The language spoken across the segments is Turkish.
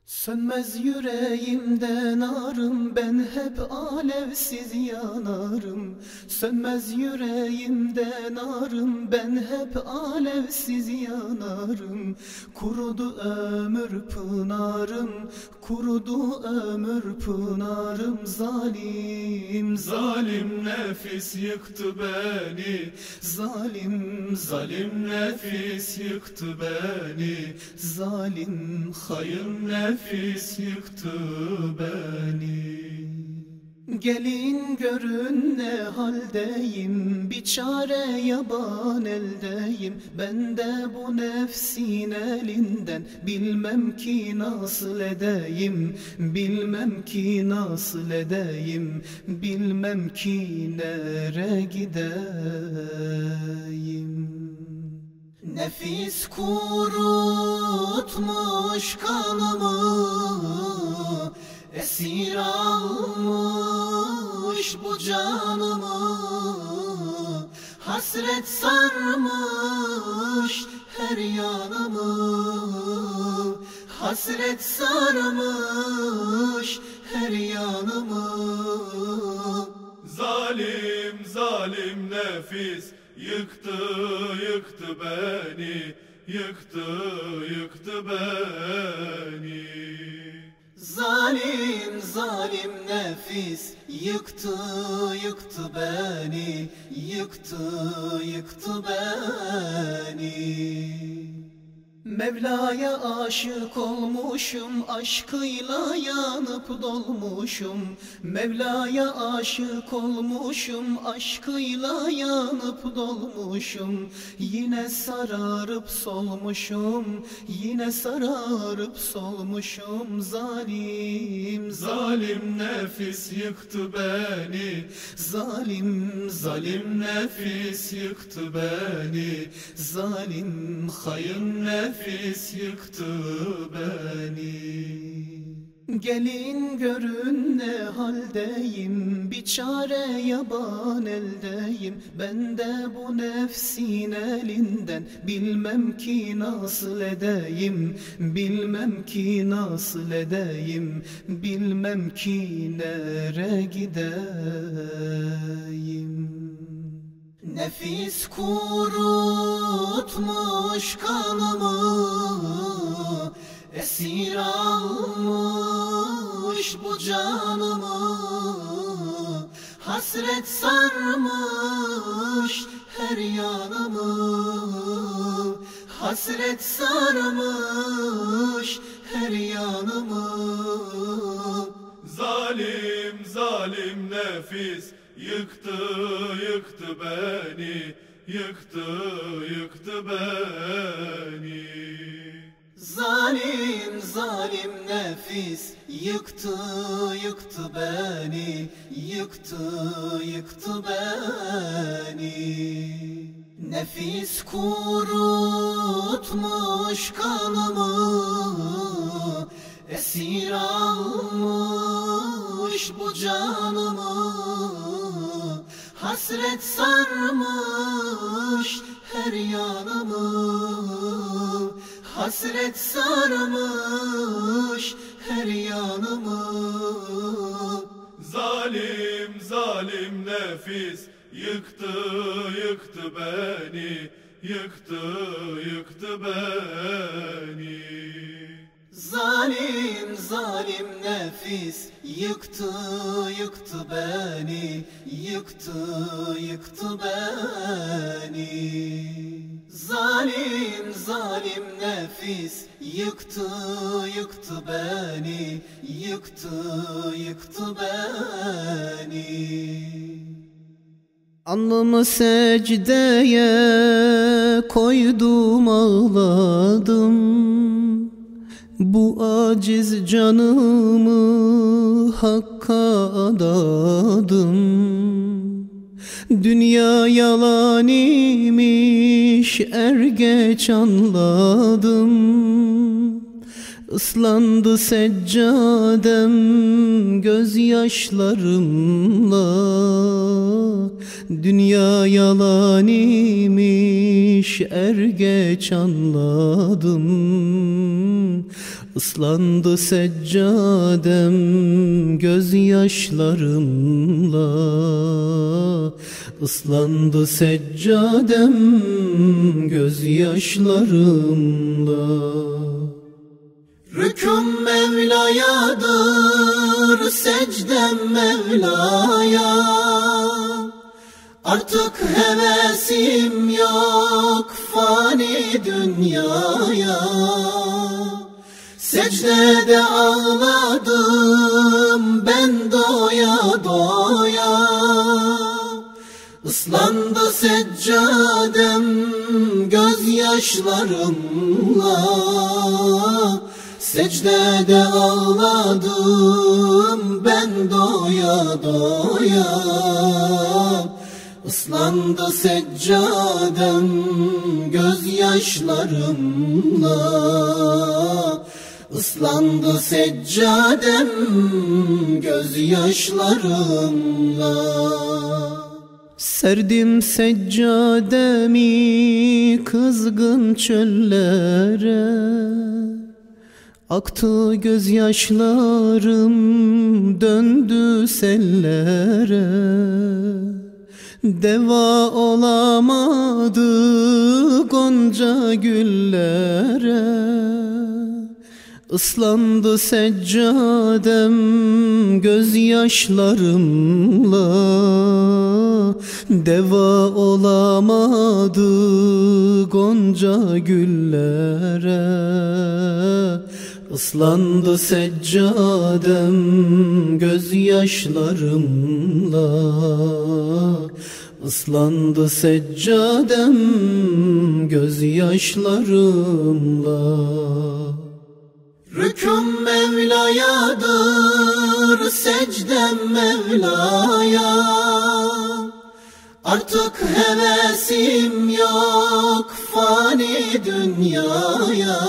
Sönmez yüreğimden narım, ben hep alevsiz yanarım. Sönmez yüreğimden narım, ben hep alevsiz yanarım. Kurudu ömür pınarım, kurudu ömür pınarım. Zalim, zalim nefis yıktı beni. Zalim, zalim nefis yıktı beni. Zalim, hayır nefis yıktı beni. Gelin görün ne haldeyim, bir çare yaban eldeyim. Ben de bu nefsin elinden bilmem ki nasıl edeyim. Bilmem ki nasıl edeyim, bilmem ki nere gideyim. Nefis kurutmuş kanımı, esir almış bu canımı. Hasret sarmış her yanımı, hasret sarmış her yanımı. Zalim, zalim nefis yıktı, yıktı beni, yıktı, yıktı beni. Zalim, zalim nefis yıktı, yıktı beni, yıktı, yıktı beni. Mevla'ya aşık olmuşum, aşkıyla yanıp dolmuşum. Mevla'ya aşık olmuşum, aşkıyla yanıp dolmuşum. Yine sararıp solmuşum, yine sararıp solmuşum. Zalim, zalim nefis yıktı beni. Zalim, zalim nefis yıktı beni. Zalim, hayın nefis yıktı beni. Gelin görün ne haldeyim, bir çare yaban eldeyim. Ben de bu nefsin elinden bilmem ki nasıl edeyim. Bilmem ki nasıl edeyim, bilmem ki nere gideyim. Nefis kurutmuş kanımı, esir almış bu canımı. Hasret sarmış her yanımı, hasret sarmış her yanımı. Zalim, zalim nefis yıktı, yıktı beni, yıktı, yıktı beni. Zalim, zalim nefis yıktı, yıktı beni, yıktı, yıktı beni. Nefis kurutmuş kanımı, esir almış bu canımı. Hasret sarmış her yanımı, hasret sarmış her yanımı. Zalim, zalim nefis yıktı, yıktı beni, yıktı, yıktı beni. Zalim, zalim nefis yıktı, yıktı beni, yıktı, yıktı beni. Zalim, zalim nefis yıktı, yıktı beni, yıktı, yıktı beni. Alnımı secdeye koydum, ağladım. Bu aciz canımı Hakk'a adadım. Dünya yalan imiş, er geç anladım. Islandı seccadem gözyaşlarımla. Dünya yalan imiş, er geç anladım. Islandı seccadem gözyaşlarımla, ıslandı seccadem gözyaşlarımla. Rüküm Mevla'yadır, secdem Mevla'ya. Artık hevesim yok fani dünyaya. Secdede ağladım ben doya doya. Islandı seccadem gözyaşlarımla, secdede ağladım ben doya doya. Islandı seccadem gözyaşlarımla, ıslandı seccadem gözyaşlarımla. Serdim seccademi kızgın çöllere, aktı gözyaşlarım döndü sellere. Deva olamadı gonca güllere, ıslandı seccadem gözyaşlarımla. Deva olamadı gonca güllere, ıslandı seccadem gözyaşlarımla, ıslandı seccadem gözyaşlarımla. Rüküm Mevla'yadır, secdem Mevla'ya. Artık hevesim yok fani dünyaya.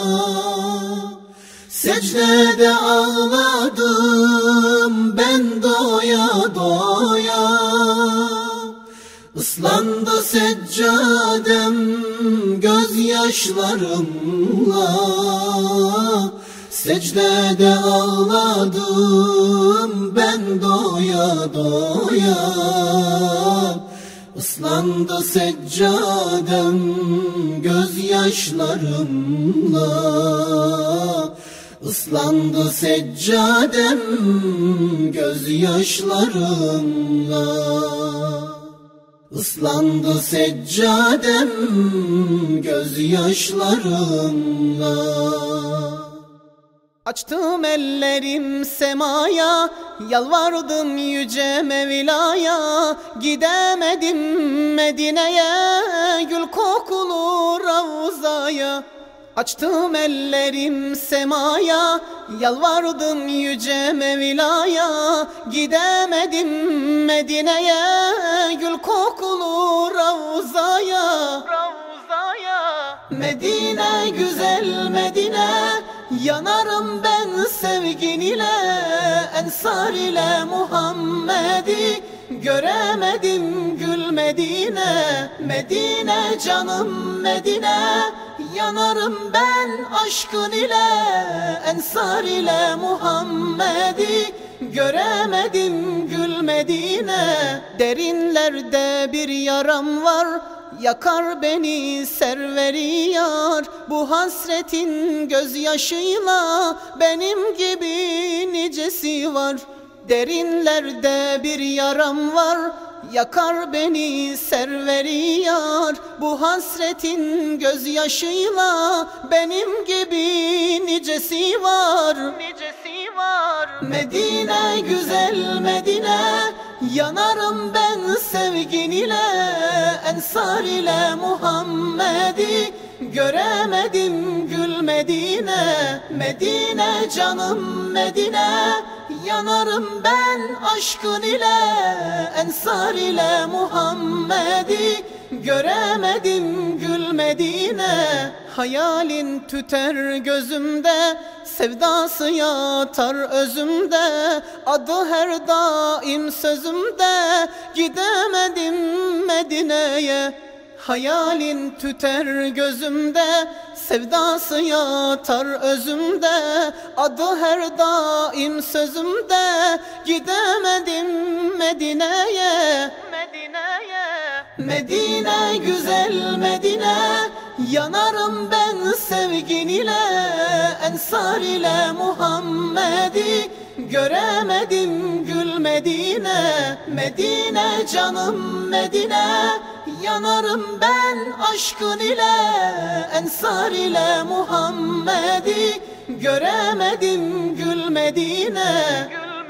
Secdede ağladım ben doya doya. Islandı seccadem gözyaşlarımla, secdede ağladım ben doya doya. Islandı seccadem gözyaşlarımla, ıslandı seccadem gözyaşlarımla. Islandı seccadem gözyaşlarımla. Açtım ellerim semaya, yalvardım yüce Mevla'ya. Gidemedim Medine'ye, gül kokulu Ravza'ya. Açtım ellerim semaya, yalvardım yüce Mevla'ya. Gidemedim Medine'ye, gül kokulu Ravza'ya. Medine güzel Medine, yanarım ben sevgin ile. Ensar ile Muhammed'i göremedim gül Medine. Medine canım Medine, yanarım ben aşkın ile. Ensar ile Muhammed'i göremedim gül Medine. Derinlerde bir yaram var, yakar beni serveri yar. Bu hasretin gözyaşıyla benim gibi nicesi var. Derinlerde bir yaram var, yakar beni serveri yar. Bu hasretin gözyaşıyla benim gibi nicesi var. Medine güzel Medine, yanarım ben sevgin ile. Ensar ile Muhammed'i göremedim gül Medine. Medine canım Medine, yanarım ben aşkın ile. Ensar ile Muhammed'i göremedim gül Medine. Hayalin tüter gözümde, sevdası yatar özümde. Adı her daim sözümde, gidemedim Medine'ye. Hayalin tüter gözümde, sevdası yatar özümde, adı her daim sözümde. Gidemedim Medine'ye, Medine güzel Medine. Yanarım ben sevgin ile, Ensar ile Muhammed'i. Göremedim gül Medine, Medine canım Medine. Yanarım ben aşkın ile, Ensar ile Muhammed'i. Göremedim gül Medine,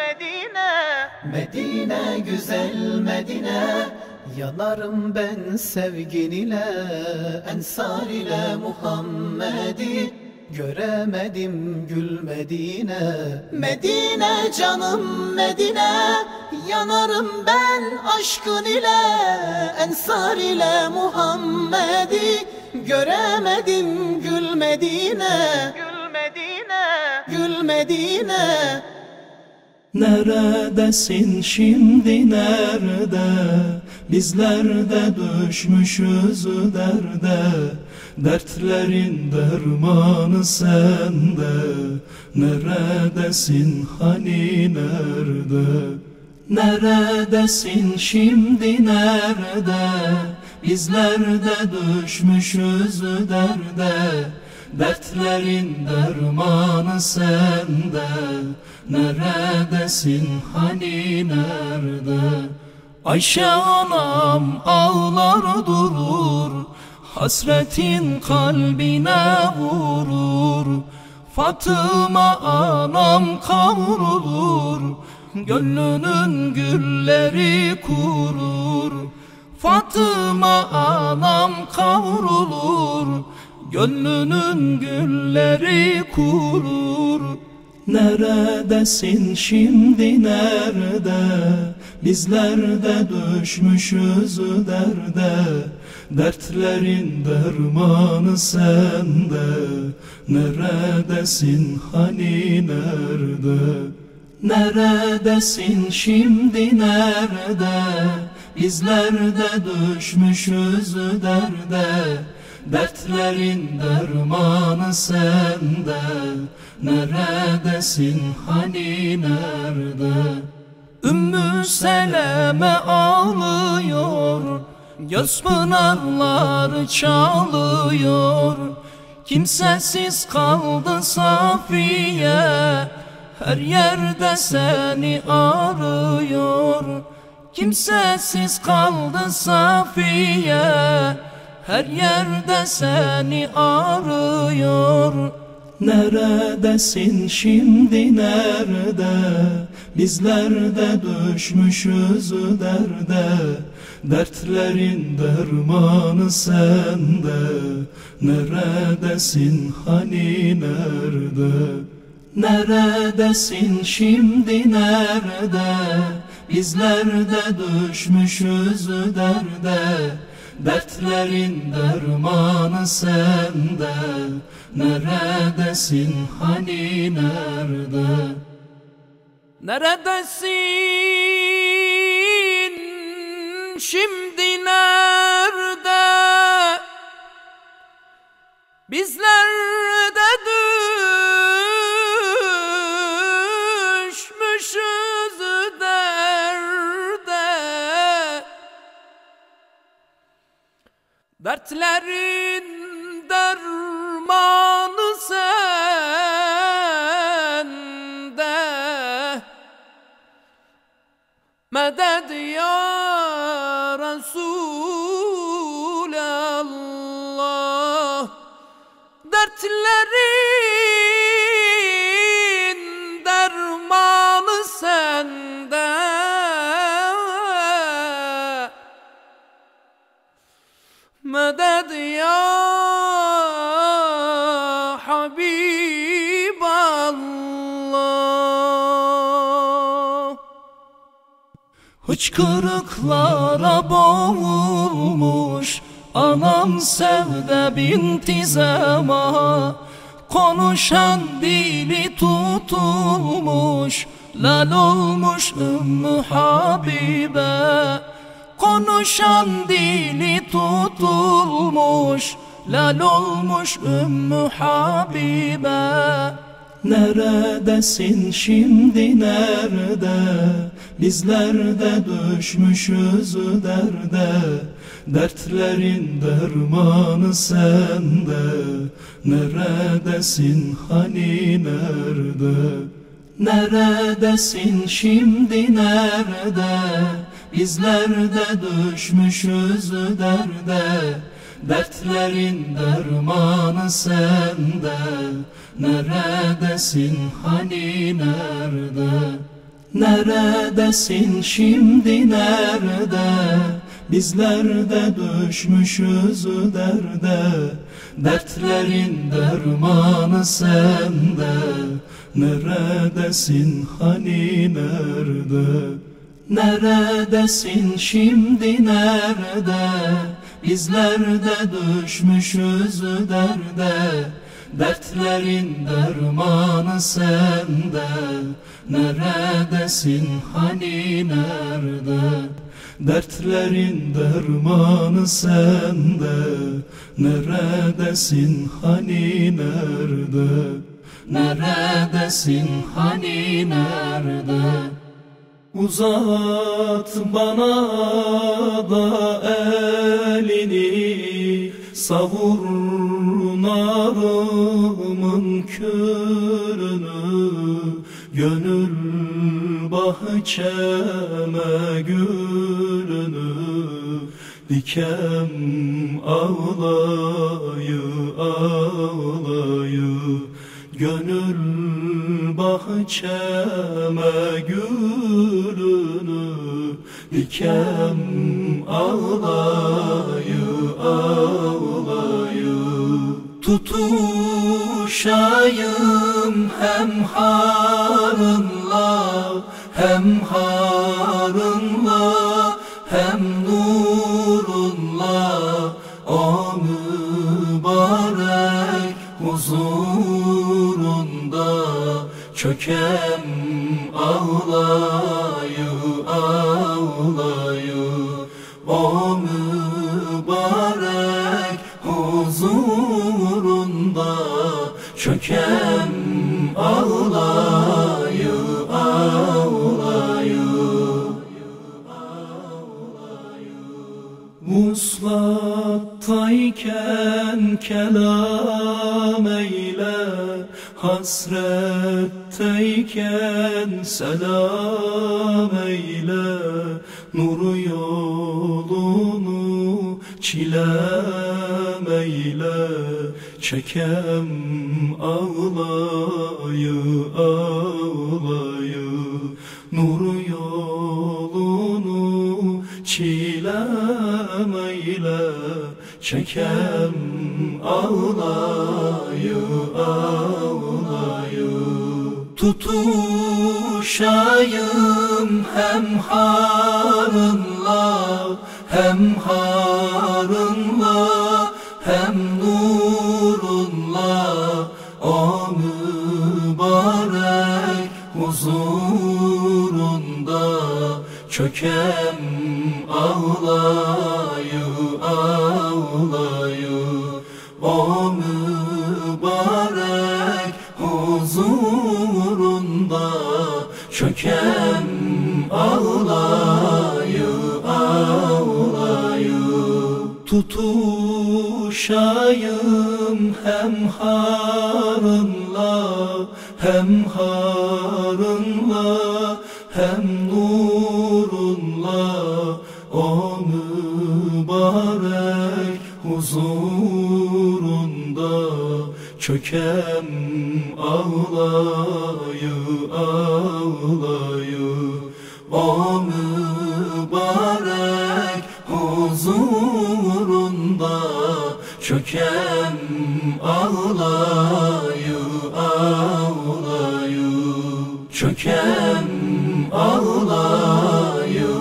Medine güzel Medine. Yanarım ben sevgin ile, Ensar ile Muhammed'i. Göremedim gül Medine, Medine canım Medine. Yanarım ben aşkın ile, Ensar ile Muhammed'i. Göremedim gül Medine, gül Medine. Neredesin şimdi nerede? Bizler de düşmüşüz derde. Dertlerin dermanı sende. Neredesin hani nerede? Neredesin şimdi nerede? Bizler de düşmüşüz derde. Dertlerin dermanı sende. Neredesin hani nerede? Ayşe anam ağlar durur, hasretin kalbine vurur. Fatıma anam kavrulur, gönlünün gülleri kurur. Fatıma anam kavrulur, gönlünün gülleri kurur. Neredesin şimdi nerede? Bizler de düşmüşüz derde. Dertlerin dermanı sende. Neredesin hani nerede? Neredesin şimdi nerede? Bizler de düşmüşüz derde. Dertlerin dermanı sende. Neredesin hani nerede? Ümmü Seleme ağlıyor, göz pınarları çalıyor. Kimsesiz kaldı Safiye, her yerde seni arıyor. Kimsesiz kaldı Safiye, her yerde seni arıyor. Neredesin şimdi nerede? Bizler de düşmüşüz derde. Dertlerin dermanı sende. Neredesin hani nerede? Neredesin şimdi nerede? Bizler de düşmüşüz derde. Dertlerin dermanı sende. Neredesin hani nerede? Neredesin şimdi nerede? Bizler de düşmüşüz derde. Dertlerin dermanı sende. Medet ya Resulallah. Dertlerin dermanı sende. Medet ya Habiballah. Hıçkırıklara boğulmuş anam Sevde binti Zema. Konuşan dili tutulmuş, lal olmuş Ümmü Habibe. konuşan dili tutulmuş, lal olmuş Ümmü Habibe. Neredesin şimdi nerede? Bizler de düşmüşüz derde. Dertlerin dermanı sende. Neredesin hani nerede? Neredesin şimdi nerede? Bizler de düşmüşüz derde. Dertlerin dermanı sende. Neredesin hani nerede? Neredesin şimdi nerede? Bizler de düşmüşüz derde. Dertlerin dermanı sende. Neredesin hani nerede? Neredesin şimdi nerede? Bizler de düşmüşüz derde. Dertlerin dermanı sende. Neredesin hani nerede? Dertlerin dermanı sende. Neredesin hani nerede? Neredesin hani nerede? Uzat bana da elini, savur narımın külünü, gönül bahçeme gülünü, dikem ağlayı ağlayı, gönül bahçeme gülünü, dikem ağlayı ağlayı. Tutuşayım hem harınla, hem harınla, hem nurunla, o mübarek huzurunda çökem ağlayı ağlayı, o mübarek huzurunda çökem ağlayı ağlayı. Vuslattayken kelam eyle, hasretteyken selam eyle, nur yolunu çilem eyle, çekem ağlayı ağlayı, nur yolunu çilem eyle, çekem ağlayı ağlayı. Tutuşayım hem harınla, hem harınla, hem nurunla, o mübarek huzurunda çökem ağlayı ağlayı, o mübarek huzurunda çökem ağlayı ağlayı. Tutuşayım hem harınla, hem harınla, hem nurunla, o mübarek huzurunda çökem ağlayı ağlayı, o mübarek huzurunda çökem ağlayı ağlayı, çökem ağlayı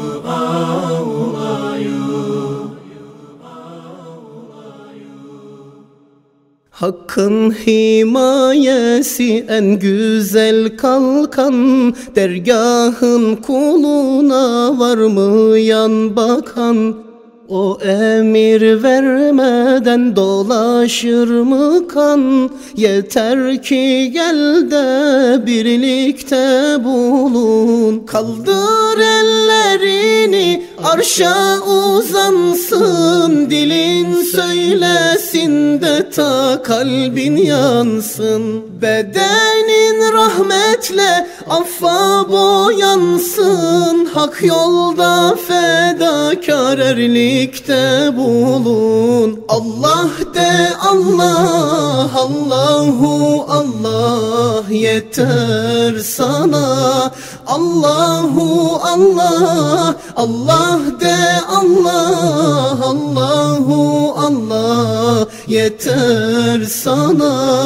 ağlayı. Hakkın himayesi en güzel kalkan, dergahın kuluna var mı yan bakan? O emir vermeden dolaşır mı kan? Yeter ki gel de birlikte bulun. Kaldır ellerini arşa uzansın, dilin söylesin de ta kalbin yansın. Bedenin rahmetle affa boyansın, hak yolda fedakar erlikte bulun. Allah de Allah, Allahu Allah yeter sana. Allahu Allah, Allah de Allah, Allahu Allah yeter sana.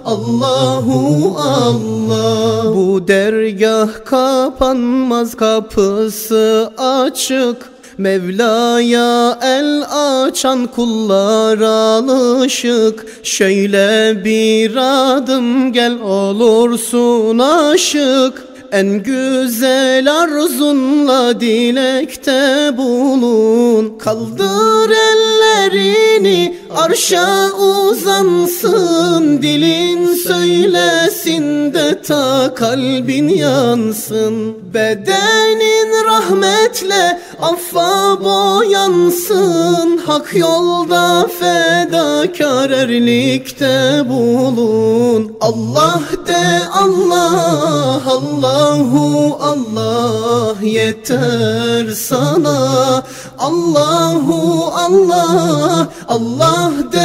Allahu Allah. Bu dergah kapanmaz, kapısı açık. Mevla'ya el açan kullar alışık. Şöyle bir adım gel olursun aşık. En güzel arzunla dilekte bulun. Kaldır ellerini arşa uzansın, dilin söylesin de ta kalbin yansın. Bedenin rahmetle affa boyansın, hak yolda fedakar erlikte bulun. Allah de Allah, Allahu Allah yeter sana. Allahu Allah, Allah de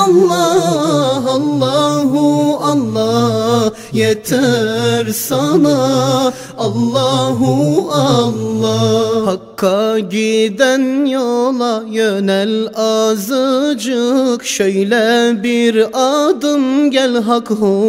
Allah, Allahu Allah yeter sana. Allahu Allah. Hakka giden yola yönel azıcık. Şöyle bir adım gel, hak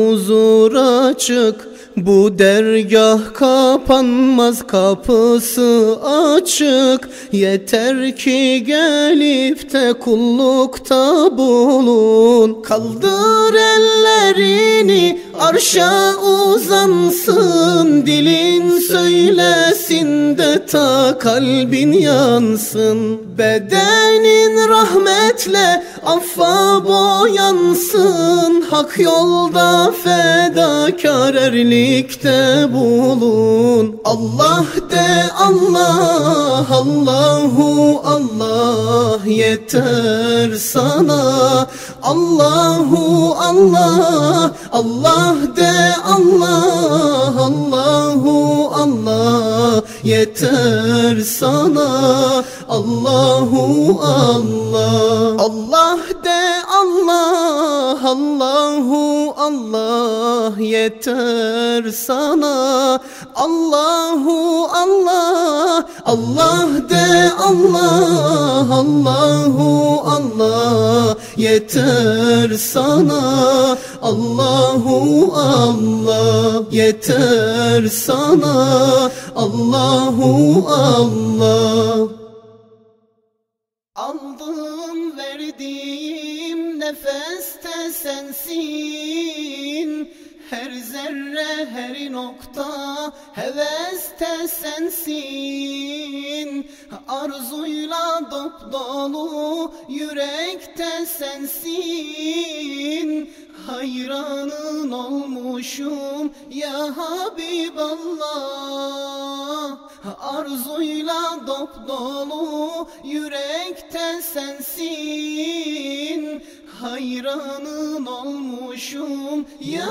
huzura çık. Bu dergah kapanmaz, kapısı açık. Yeter ki gelip de kullukta bulun. Kaldır ellerini arşa uzansın, dilin söylesin de ta kalbin yansın. Bedenin rahmetle affa boyansın, hak yolda fedakar erlikte bulun. Allah de Allah, Allahu Allah yeter sana. Allahu Allah, Allah de Allah, Allahu Allah yeter sana. Allahu Allah. Allah de Allah, Allahu Allah yeter sana. Allahu Allah, Allah de Allah, Allahu Allah yeter sana. Allahu Allah yeter sana. Allahu Allah. Aldım verdiğim nefeste sensin. Her zerre her nokta heveste sensin. Arzuyla dopdolu yürekte sensin. Hayranın olmuşum ya Habiballah. Arzuyla dopdolu yürekte sensin. Hayranın olmuşum ya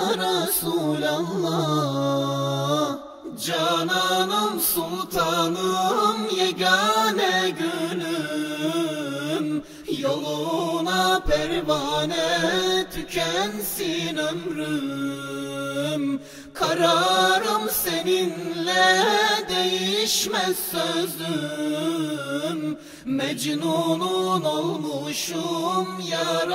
Resulallah. Cananım sultanım yegane gönlüm. Yoluna pervane tükensin ömrüm. Kararım seninle değişmez sözüm. Mecnunun olmuşum ya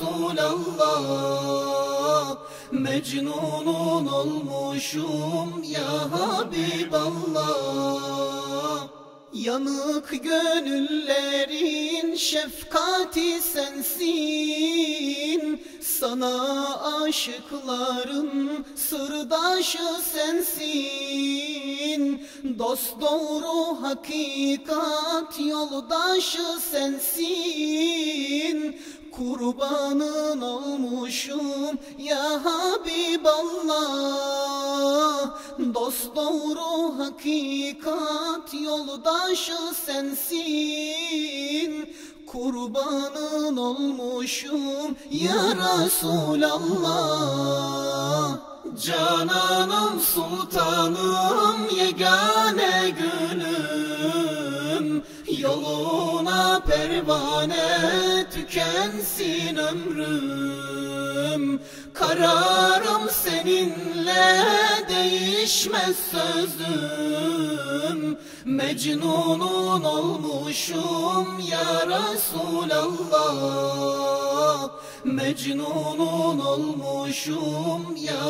Resulallah. Mecnunun olmuşum ya Habiballah. Yanık gönüllerin şefkati sensin, sana aşıkların sırdaşı sensin. Dost doğru hakikat yoldaşı sensin. Kurbanın olmuşum ya Habiballah. Dost doğru hakikat yoldaşı sensin. Kurbanın olmuşum ya Resulallah. Cananım sultanım yegane gülüm, yoluna pervane tükensin ömrüm. Kararım seninle değişmez sözüm, Mecnunun olmuşum ya Resulallah. Mecnunun olmuşum ya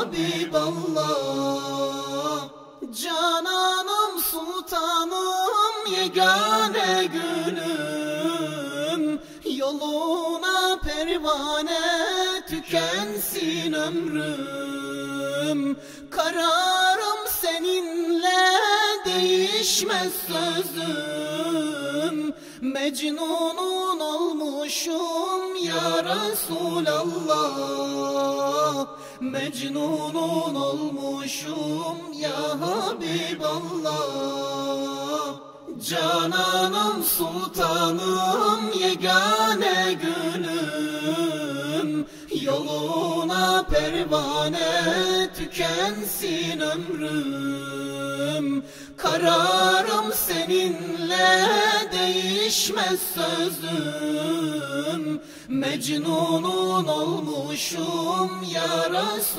Habiballah. Cananım sultanım yegane gülüm, yoluna pervane tükensin ömrüm. Kararım seninle değişmez sözüm, Mecnunun olmuşum ya Resulallah. Mecnunun olmuşum ya Habiballah. Cananım sultanım yegane gülüm, yoluna pervane tükensin ömrüm. Kararım seninle değişmez sözüm, Mecnunun olmuşum ya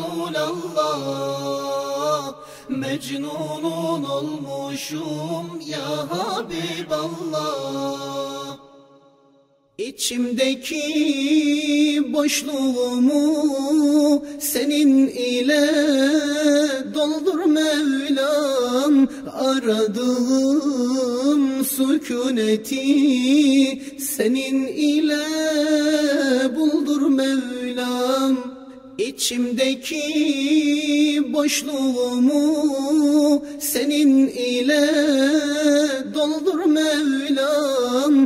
Resulallah. Mecnunun olmuşum ya Habiballah. İçimdeki boşluğumu senin ile doldur Mevlam. Aradığım sükuneti senin ile buldur Mevlam. İçimdeki boşluğumu senin ile doldur Mevlam.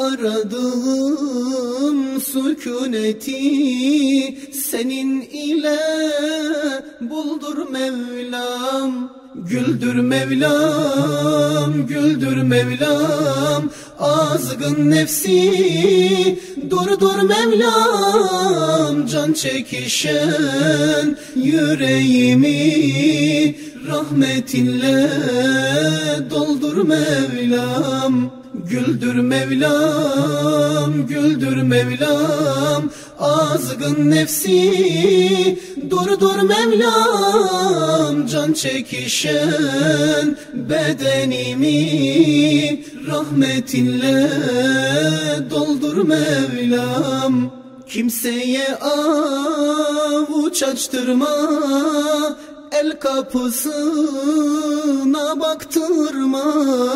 Aradığım sükuneti senin ile buldur Mevlam. Güldür Mevlam, güldür Mevlam, azgın nefsi durdur Mevlam. Can çekişen yüreğimi rahmetinle doldur Mevlam. Güldür Mevlam, güldür Mevlam, azgın nefsi durdur Mevlam. Can çekişen bedenimi rahmetinle doldur Mevlam. Kimseye avuç açtırma, el kapısına baktırma.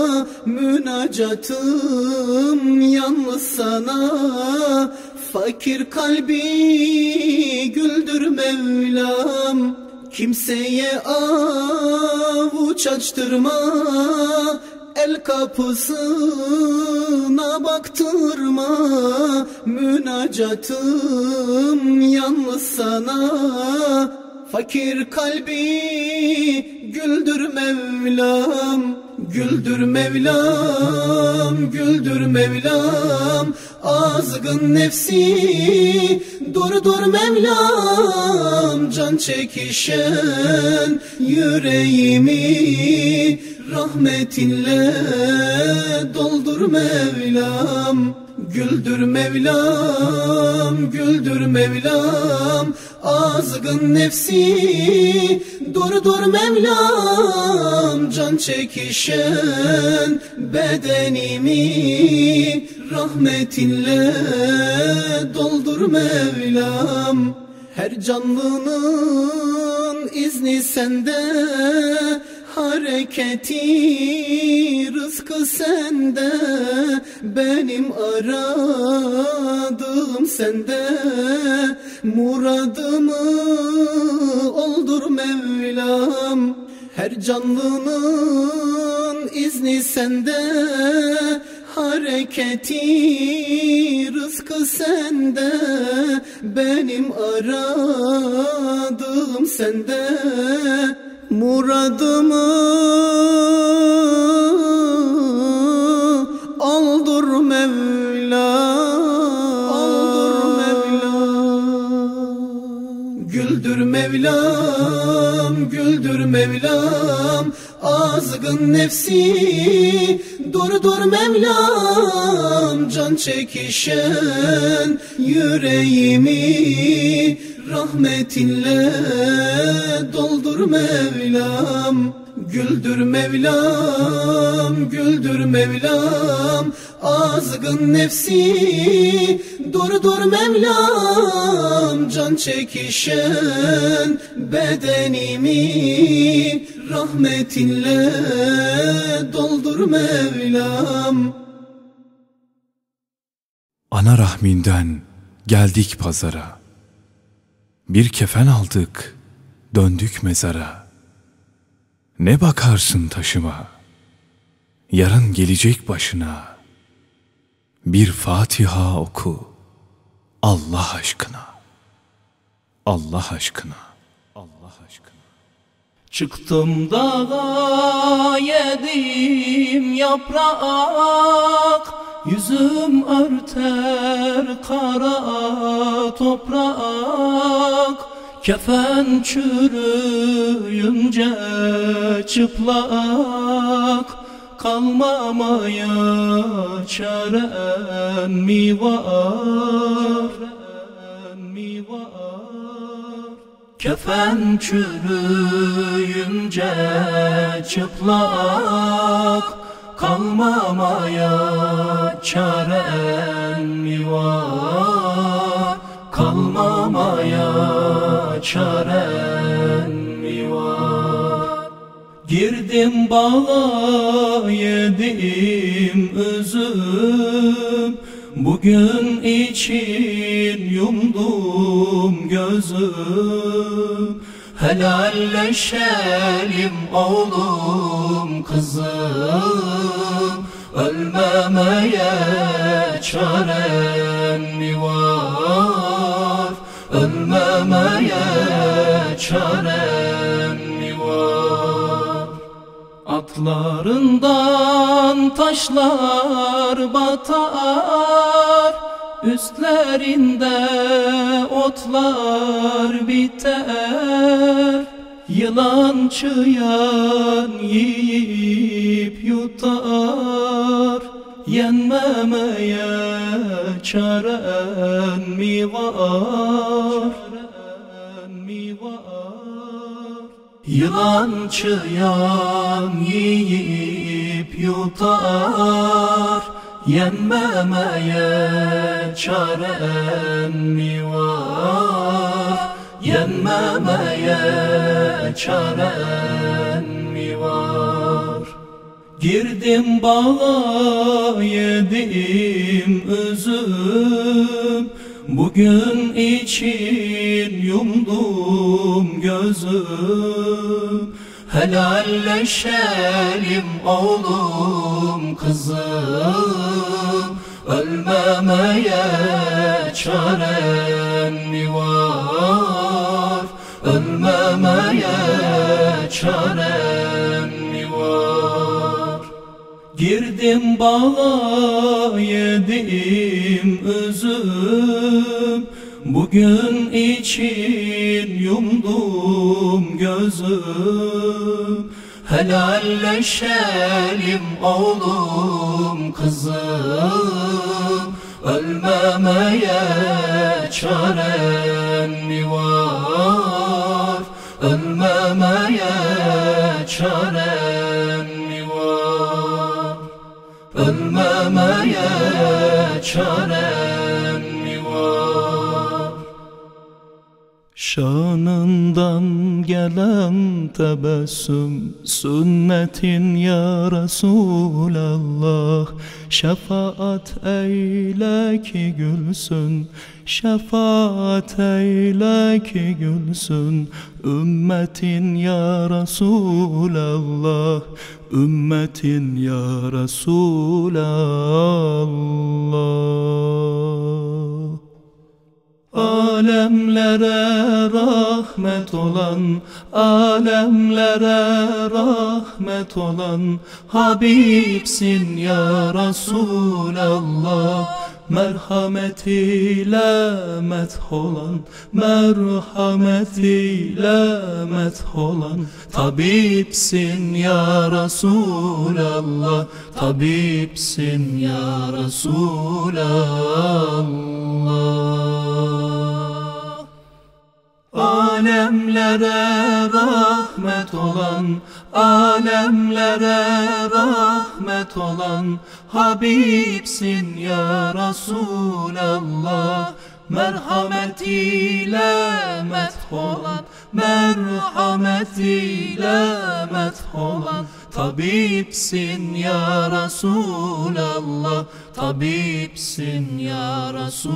Münacatım yalnız sana, fakir kalbi güldür Mevlam. Kimseye avuç açtırma, el kapısına baktırma. Münacatım yalnız sana, fakir kalbi güldür Mevlam. Güldür Mevlam, güldür Mevlam, azgın nefsi durdur Mevlam. Can çekişen yüreğimi rahmetinle doldur Mevlam. Güldür Mevlam, güldür Mevlam, azgın nefsi durdur Mevlam. Can çekişen bedenimi rahmetinle doldur Mevlam. Her canlının izni sende, hareketi rızkı sende, benim aradığım sende. Muradımı oldur Mevlam, her canlının izni sende. Hareketi rızkı sende, benim aradığım sende. Muradımı oldur Mevlam, oldur Mevlam. Güldür Mevlam, güldür Mevlam, azgın nefsi durdur Mevlam. Can çekişen yüreğimi rahmetinle doldur Mevlam. Güldür Mevlam, güldür Mevlam, azgın nefsi durdur Mevlam. Can çekişen bedenimi rahmetinle doldur Mevlam. Ana rahminden geldik pazara, bir kefen aldık, döndük mezara. Ne bakarsın taşıma, yarın gelecek başına. Bir Fatiha oku, Allah aşkına, Allah aşkına, Allah aşkına. Çıktım dağa, yedim yaprak, yüzüm örter kara toprak. Kefen çürüyünce çıplak, kalmamaya çaren mi var? Kefen çürüyünce çıplak, kalmamaya çaren mi var? Kalmamaya çaren mi var? Girdim bağa, yedim üzüm, bugün için yumdum gözüm. Helalleşelim oğlum kızım, ölmemeye çaren mi var? Ölmemeye çaren mi var? Atlarından taşlar batar, üstlerinde otlar biter. Yılan çıyan yiyip yutar, yenmemeye çaren mi var? Yılan çıyan yiyip yutar, yenmemeye çaren mi var? Yenmemeye çaren mi var? Girdim bağa, yedim üzüm, bugün için yumdum gözüm. Helalleşelim oğlum kızım, ölmemeye çaren mi var? Ölmemeye çaren mi var? Girdim bağa, yedim üzüm, bugün için yumdum gözüm. Helalleşelim oğlum kızım, ölmemeye çaren mi var? Ölmemeye çaren mi var? Ölmemeye çaren mi var? Şanından gelen tebessüm sünnetin ya Resulallah. Şefaat eyle ki gülsün, şefaat eyle ki gülsün ümmetin ya Resulallah, ümmetin ya Resulallah. Alemlere rahmet olan, alemlere rahmet olan Habibsin ya Resulallah. Merhametiyle metholan, merhametiyle metholan Tabipsin ya Resulallah, tabipsin ya Resulallah. Alemlere rahmet olan, alemlere rahmet olan Habibsin ya Resulallah. Merhametiyle metholan, merhametiyle metholan Tabipsin ya Resulallah, tabipsin ya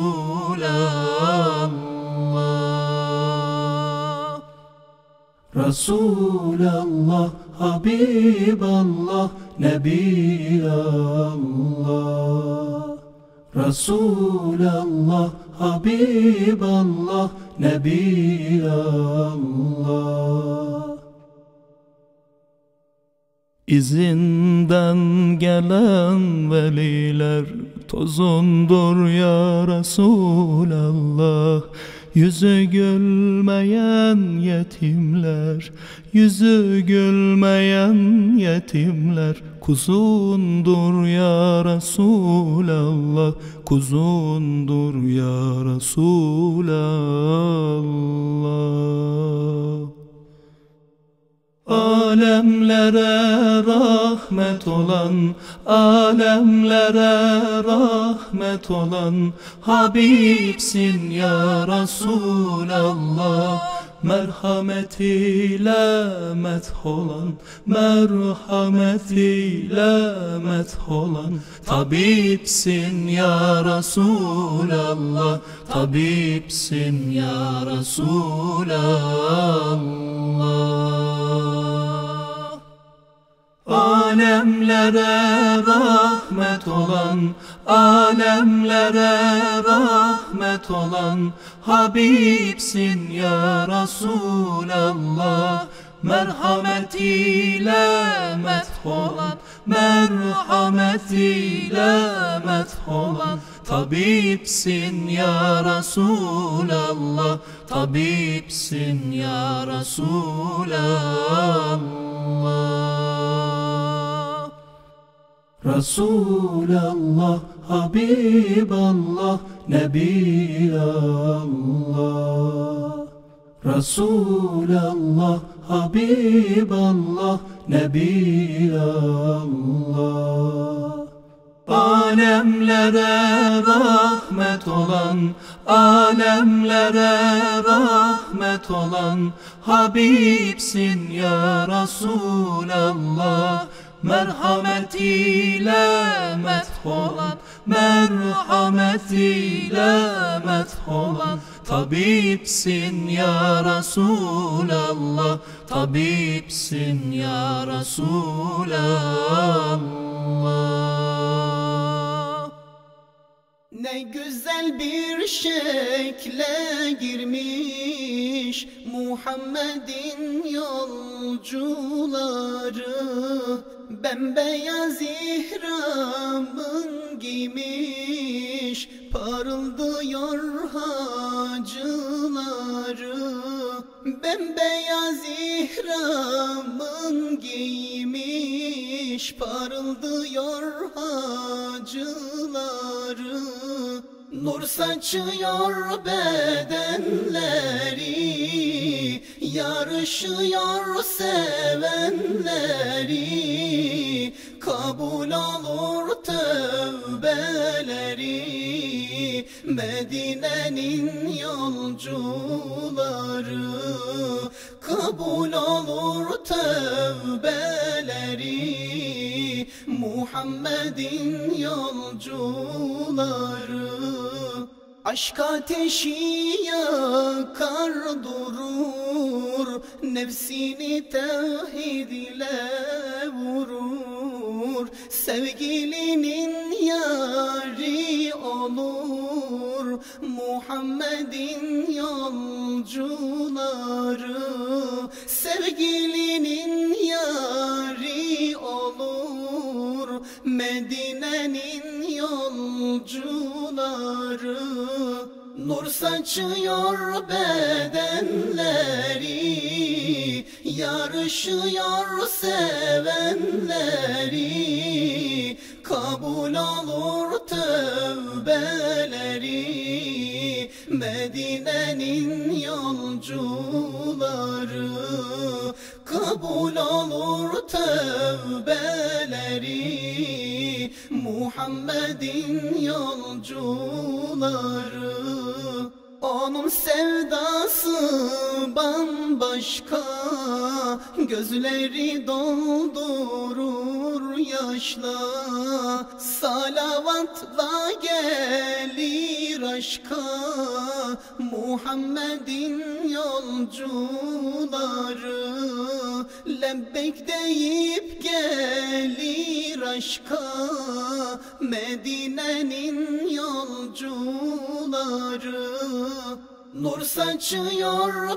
Resulallah. Resulallah, Habiballah, Nebiyallah. Resulallah, Habiballah, Nebiyallah. İzinden gelen veliler tozundur ya Resulallah. Yüzü gülmeyen yetimler, yüzü gülmeyen yetimler kuzundur ya Resulallah, kuzundur ya Resulallah. Alemlere rahmet olan, alemlere rahmet olan Habibsin ya Resulallah. Merhametiyle metholan, merhametiyle metholan Tabipsin ya Resulallah, tabipsin ya Resulallah. Alemlere rahmet olan, alemlere rahmet olan Habibsin ya Resulallah. Merhametiyle metholan, merhametiyle metholan Tabipsin ya Resulallah, tabipsin ya Resulallah. Resulallah, Habiballah, Nebiyallah. Resulallah, Habiballah, Nebiyallah. Alemlere rahmet olan, alemlere rahmet olan Habibsin ya Resulallah. Merhametiyle metholan, merhametiyle metholan Tabipsin ya Resulallah, tabipsin ya Resulallah. Ne güzel bir şekle girmiş Muhammed'in yolcuları. Bembeyaz ihramın giymiş parıldıyor hacıları. Bembeyaz ihramın giymiş parıldıyor hacıları. Nur saçıyor bedenleri, yarışıyor sevenleri. Kabul olur tövbeleri, Medine'nin yolcuları, kabul olur tövbeleri. Muhammed'in yolcuları, aşk ateşi yakar durur, nefsini tevhid ile vurur. Sevgilinin yari olur Muhammed'in yolcuları. Sevgilinin yari olur Medine'nin yolcuları. Nur saçıyor bedenleri, yarışıyor sevenleri. Kabul olur tövbeleri, Medine'nin yolcuları. Kabul olur tövbeleri, Muhammed'in yolcuları. Onun sevdası bambaşka, gözleri doldurur yaşla. Salavatla gelir aşka Muhammed'in yolcuları. Lebbek deyip gelir aşka Medine'nin yolcuları. Nur saçıyor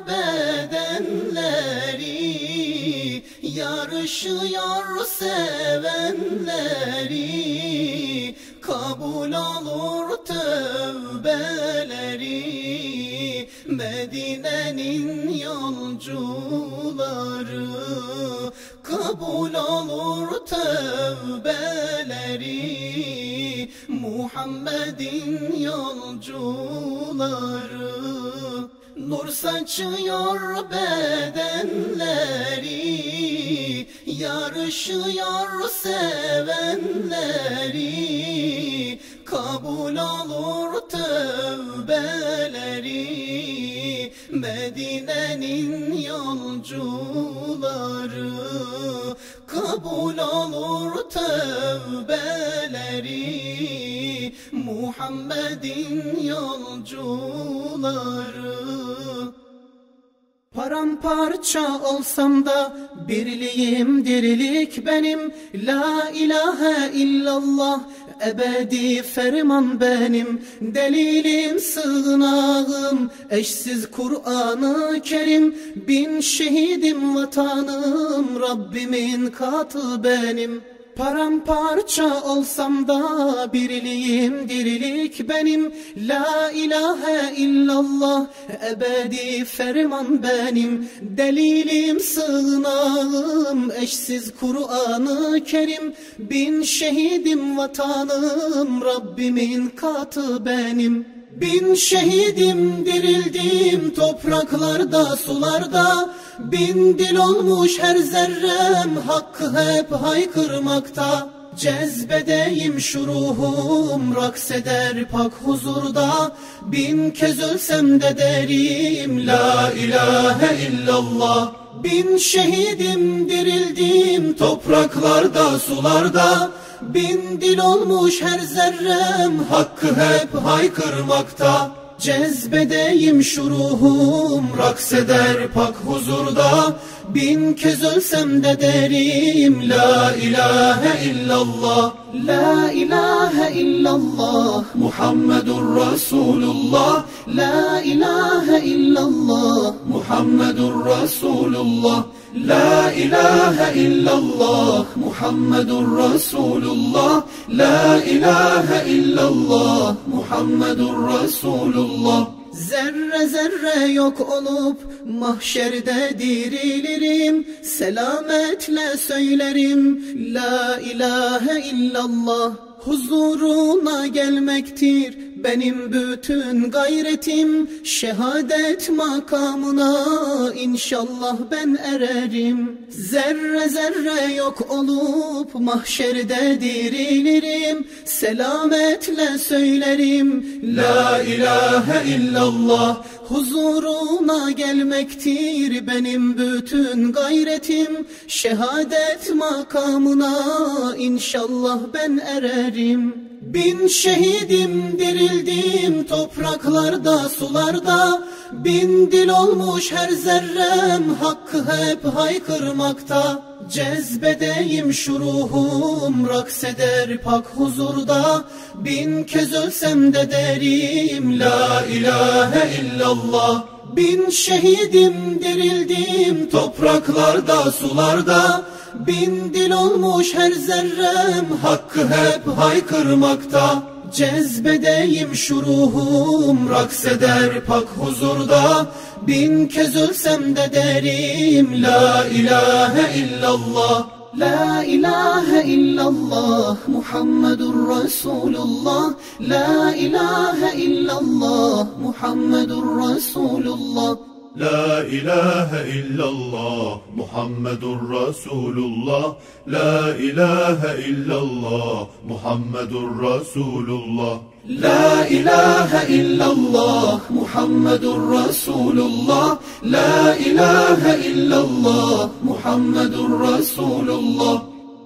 bedenleri, yarışıyor sevenleri. Kabul olur tövbeleri, Medine'nin yolcuları. Kabul olur tövbeleri, Muhammed'in yolcuları. Nur saçıyor bedenleri, yarışıyor sevenleri. Kabul olur tövbeleri, Medine'nin yolcuları. Kabul olur tövbeleri, Muhammed'in yolcuları. Paramparça olsam da birliğim dirilik benim. La ilahe illallah ebedi ferman benim. Delilim sığınağım eşsiz Kur'an-ı Kerim. Bin şehidim vatanım Rabbimin katı benim. Paramparça olsam da birliğim dirilik benim. La ilahe illallah ebedi ferman benim. Delilim sığınağım eşsiz Kur'an-ı Kerim. Bin şehidim vatanım Rabbimin katı benim. Bin şehidim dirildim topraklarda sularda. Bin dil olmuş her zerrem hakkı hep haykırmakta. Cezbedeyim şu ruhum rakseder pak huzurda. Bin kez ölsem de derim la ilahe illallah. Bin şehidim dirildim topraklarda sularda. Bin dil olmuş her zerrem hakkı hep haykırmakta. Cezbedeyim şu ruhum rakseder pak huzurda. Bin kez ölsem de derim la ilahe illallah. La ilahe illallah Muhammedur Resulullah. La ilahe illallah Muhammedur Resulullah. La ilahe illallah Muhammedur Resulullah. La ilahe illallah Muhammedur Resulullah. Zerre zerre yok olup mahşerde dirilirim. Selametle söylerim la ilahe illallah. Huzuruna gelmektir Benim bütün gayretim şehadet makamına, İnşallah ben ererim. Zerre zerre yok olup mahşerde dirilirim. Selametle söylerim la ilahe illallah. Huzuruna gelmektir benim bütün gayretim. Şehadet makamına İnşallah ben ererim. Bin şehidim dirildim topraklarda sularda. Bin dil olmuş her zerrem hakkı hep haykırmakta. Cezbedeyim şu ruhum rakseder pak huzurda. Bin kez ölsem de derim la ilahe illallah. Bin şehidim dirildim topraklarda sularda. Bin dil olmuş her zerrem hakkı hep haykırmakta. Cezbedeyim şu ruhum rakseder pak huzurda. Bin kez ölsem de derim la ilahe illallah. La ilahe illallah Muhammedur Resulullah. La ilahe illallah Muhammedur Resulullah. La ilahe illallah Muhammedur Resulullah. La ilahe illallah Muhammedur Resulullah. La ilahe illallah Muhammedur Resulullah. La ilahe illallah Muhammedur Resulullah.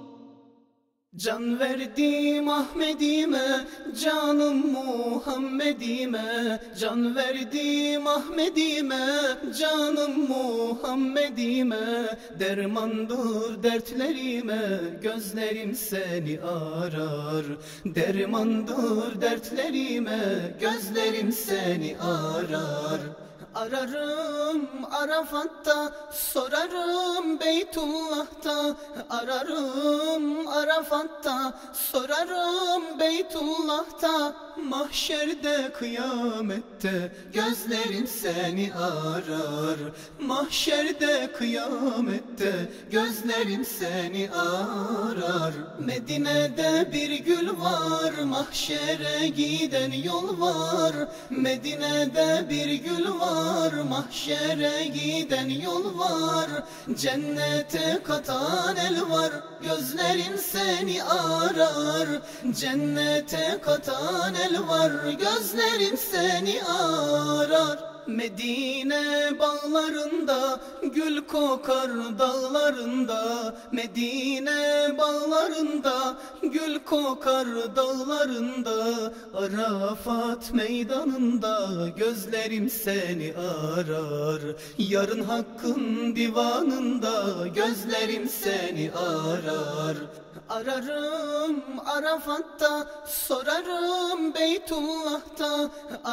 Can verdim Ahmet'ime, canım Muhammed'ime. Can verdim Ahmet'ime, canım Muhammed'ime. Dermandır dertlerime, gözlerim seni arar. Dermandır dertlerime, gözlerim seni arar. Ararım Arafat'ta, sorarım Beytullah'ta. Ararım Arafat'ta, sorarım Beytullah'ta. Mahşerde kıyamette, gözlerim seni arar. Mahşerde kıyamette, gözlerim seni arar. Medine'de bir gül var, mahşere giden yol var. Medine'de bir gül var, mahşere giden yol var. Cennete katan el var, gözlerim seni arar. Cennete katan el var, gözlerim seni arar. Medine bağlarında, gül kokar dağlarında. Medine bağlarında, gül kokar dağlarında. Arafat meydanında, gözlerim seni arar. Yarın hakkın divanında, gözlerim seni arar. Ararım Arafat'ta, sorarım Beytullah'ta.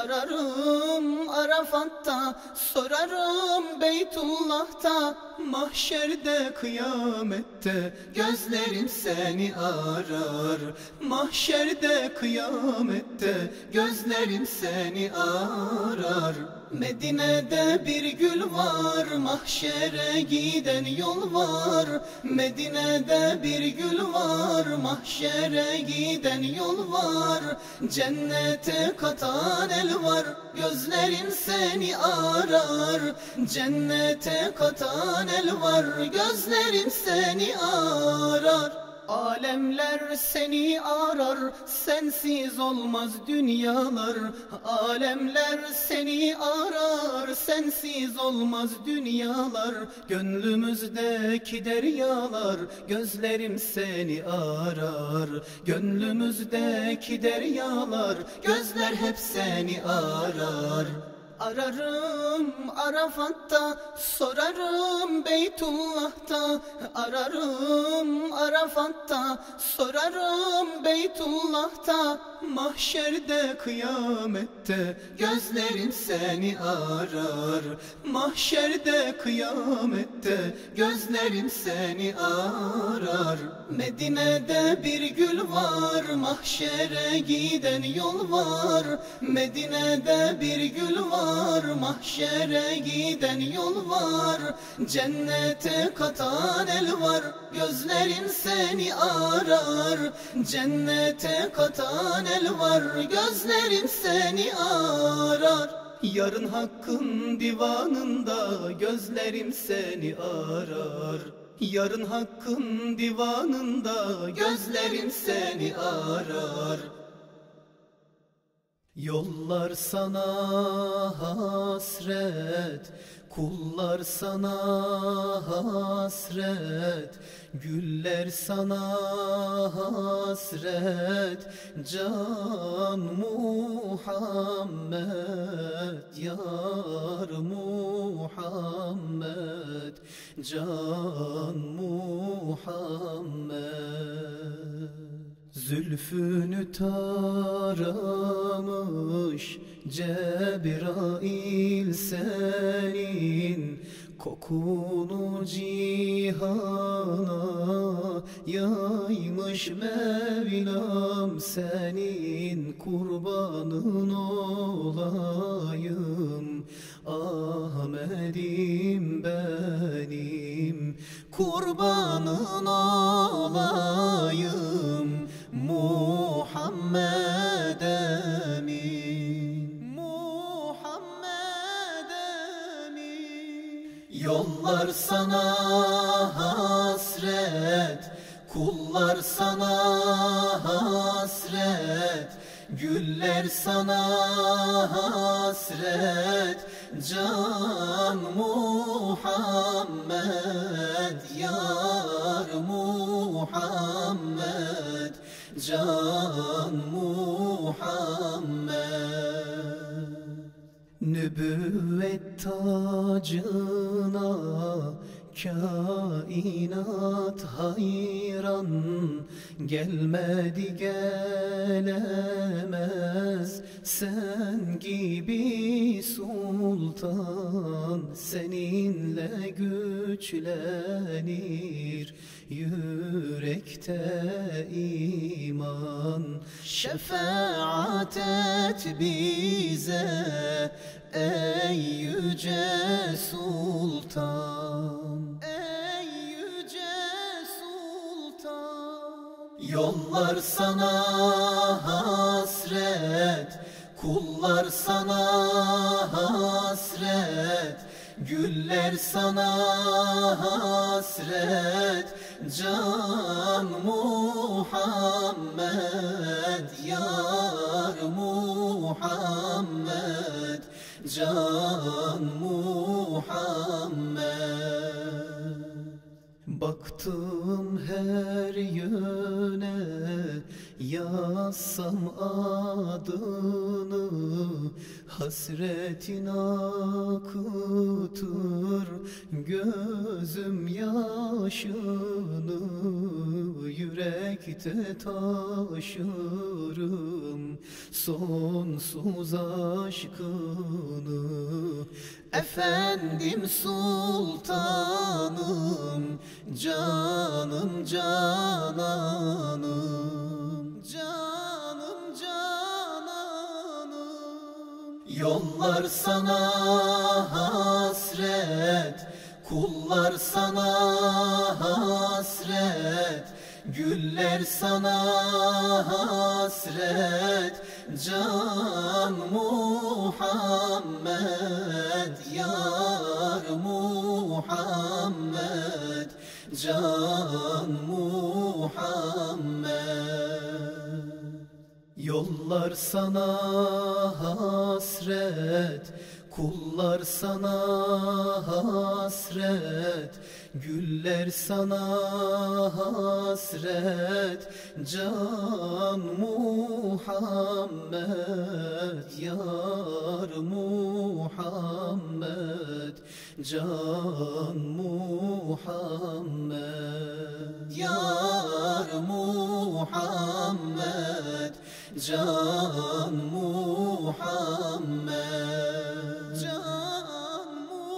Ararım Arafat'ta, sorarım Beytullah'ta. Mahşerde kıyamette, gözlerim seni arar. Mahşerde kıyamette, gözlerim seni arar. Medine'de bir gül var, mahşere giden yol var. Medine'de bir gül var, mahşere giden yol var. Cennete katan el var, gözlerim seni arar. Cennete katan el var, gözlerim seni arar. Alemler seni arar, sensiz olmaz dünyalar. Alemler seni arar, sensiz olmaz dünyalar. Gönlümüzdeki deryalar, gözlerim seni arar. Gönlümüzdeki deryalar, gözler hep seni arar. Ararım Arafat'ta, sorarım Beytullah'ta. Ararım Arafat'ta, sorarım Beytullah'ta. Mahşerde kıyamette, gözlerim seni arar. Mahşerde kıyamette, gözlerim seni arar. Medine'de bir gül var, mahşere giden yol var. Medine'de bir gül var, var, mahşere giden yol var, cennete katan el var, gözlerim seni arar. Cennete katan el var, gözlerim seni arar. Yarın hakkın divanında gözlerim seni arar. Yarın hakkın divanında gözlerim seni arar. Yollar sana hasret, kullar sana hasret, güller sana hasret, can Muhammed, yar Muhammed, can Muhammed. Zülfünü taramış Cebrail senin, kokunu cihana yaymış Mevlam senin. Kurbanın olayım Ahmet'im benim, kurbanın olayım Muhammed emin, Muhammed emin. Yollar sana hasret, kullar sana hasret, güller sana hasret, can Muhammed, yar Muhammed, can Muhammed. Nübüvvet tacına kainat hayran, gelmedi gelemez sen gibi sultan. Seninle güçlenir yürekte iman, şefaat et bize ey yüce sultan, ey yüce sultan. Yollar sana hasret, kullar sana hasret, güller sana hasret, can Muhammed, yar Muhammed, can Muhammed. Baktım her yöne, yazsam adını, hasretin akıtır gözüm yaşını, yürekte taşırım sonsuz aşkını. Efendim sultanım, canım cananım, canım cananım. Yollar sana hasret, kullar sana hasret, güller sana hasret, can Muhammed, yar Muhammed, can Muhammed. Yollar sana hasret, kullar sana hasret, güller sana hasret, can Muhammed, yar Muhammed, can Muhammed, yar Muhammed, can Muhammed, can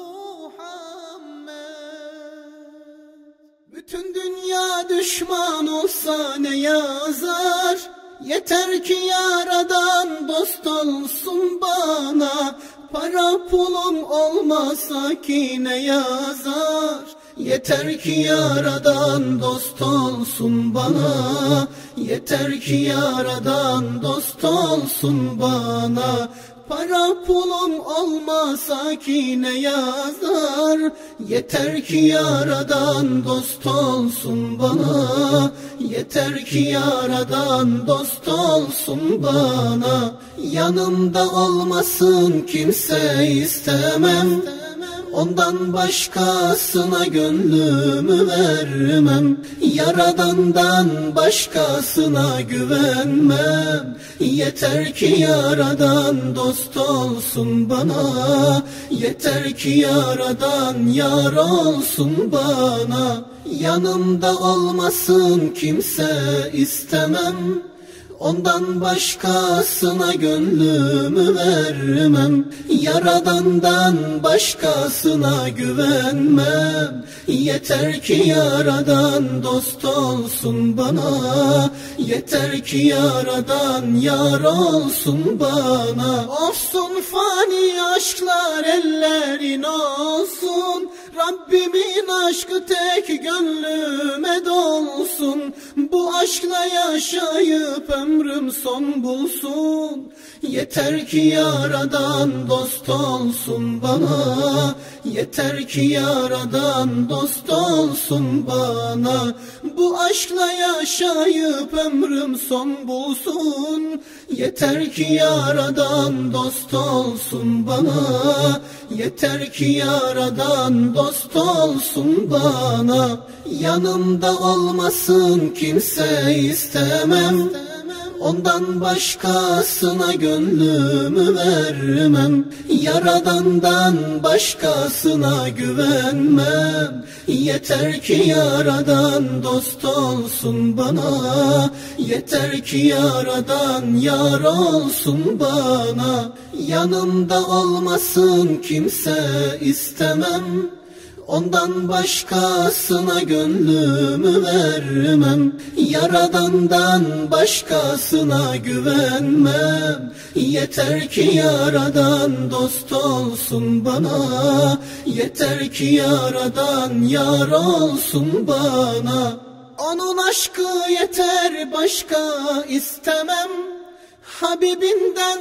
Muhammed. Bütün dünya düşman olsa ne yazar? Yeter ki yaradan dost olsun bana. Para pulum olmasa yine yazar. Yeter ki yaradan dost olsun bana. Yeter ki yaradan dost olsun bana. Para pulum olmasa yine yazar. Yeter ki yaradan dost olsun bana. Yeter ki yaradan dost olsun bana. Yanımda olmasın kimse istemem. Ondan başkasına gönlümü vermem. Yaradandan başkasına güvenmem. Yeter ki yaradan dost olsun bana. Yeter ki yaradan yar olsun bana. Yanımda olmasın kimse istemem. Ondan başkasına gönlümü vermem. Yaradandan başkasına güvenmem. Yeter ki yaradan dost olsun bana. Yeter ki yaradan yar olsun bana. Olsun fani aşklar ellerin olsun. Rabbimin aşkı tek gönlüme dolsun. Bu aşkla yaşayıp ömrüm son bulsun. Yeter ki yaradan dost olsun bana. Yeter ki yaradan dost olsun bana. Bu aşkla yaşayıp ömrüm son bulsun. Yeter ki yaradan dost olsun bana. Yeter ki yaradan dost olsun bana. Yanımda olmasın kimse istemem. Ondan başkasına gönlümü vermem. Yaradandan başkasına güvenmem. Yeter ki yaradan dost olsun bana. Yeter ki yaradan yar olsun bana. Yanımda olmasın kimse istemem. Ondan başkasına gönlümü vermem. Yaradandan başkasına güvenmem. Yeter ki yaradan dost olsun bana. Yeter ki yaradan yar olsun bana. Onun aşkı yeter, başka istemem. Habibinden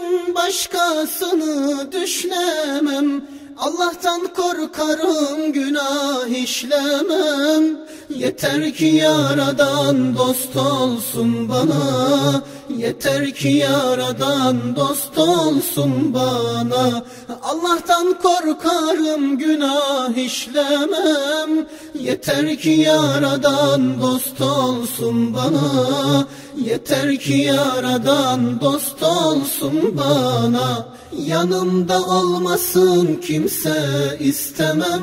başkasını düşlemem. Allah'tan korkarım, günah işlemem. Yeter ki yaradan dost olsun bana. Yeter ki yaradan dost olsun bana. Allah'tan korkarım, günah işlemem. Yeter ki yaradan dost olsun bana. Yeter ki yaradan dost olsun bana. Yanımda olmasın kimse istemem.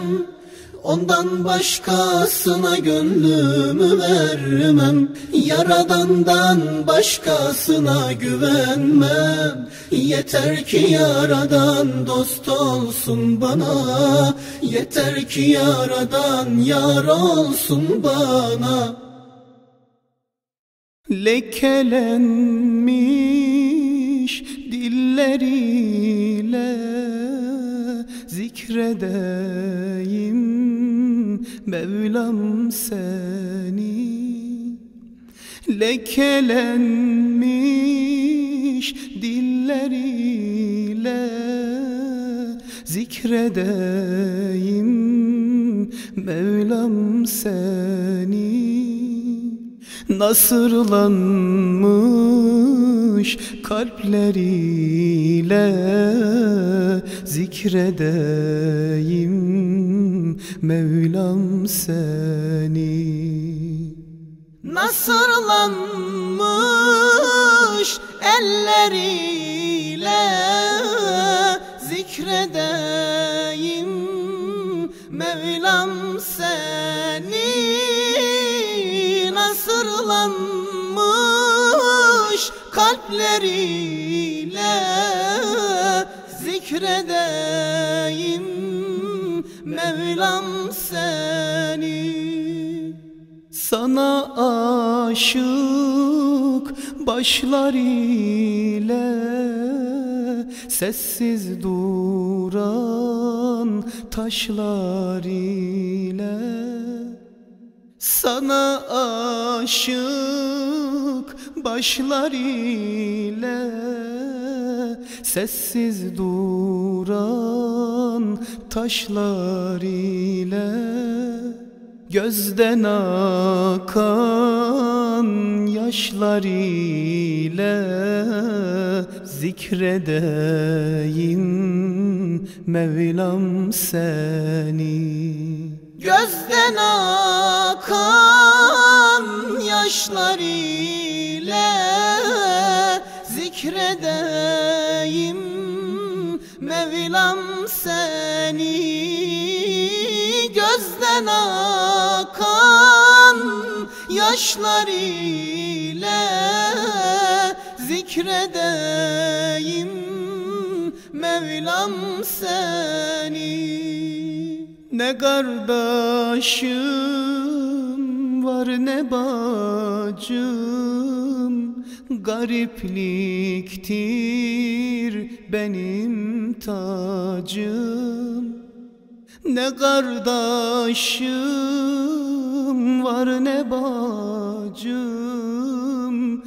Ondan başkasına gönlümü vermem. Yaradandan başkasına güvenmem. Yeter ki yaradan dost olsun bana. Yeter ki yaradan yar olsun bana. Lekelenmiş dilleriyle zikredeyim Mevlam seni. Lekelenmiş dilleriyle zikredeyim Mevlam seni. Nasırlanmış kalpleriyle zikredeyim Mevlam seni. Nasırlanmış elleriyle zikredeyim Mevlam seni. Nasırlanmış kalpleriyle zikredeyim Mevlam seni. Sana aşık başlar ile sessiz duran taşlar ile sana aşık başlar ile sessiz duran taşlar ile gözden akan yaşlar ile zikredeyim Mevlam seni. Gözden akan yaşlar ile zikredeyim Mevlam seni. Gözden akan yaşlar ile zikredeyim Mevlam seni. Ne kardeşim var ne bacım, garipliktir benim tacım. Ne kardeşim var ne bacım,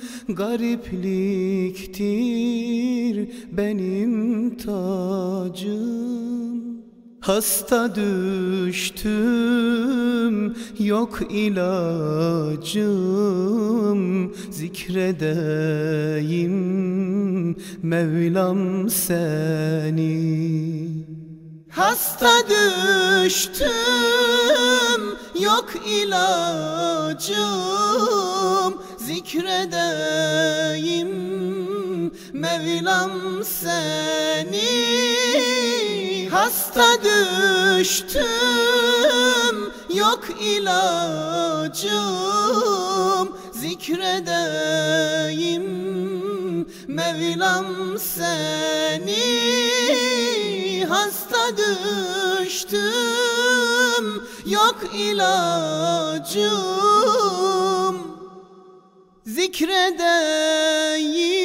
garipliktir benim tacım. Hasta düştüm yok ilacım, zikredeyim Mevlam seni. Hasta düştüm yok ilacım, zikredeyim Mevlam seni. Hasta düştüm yok ilacım, zikredeyim Mevlam seni. Hasta düştüm yok ilacım, zikredeyim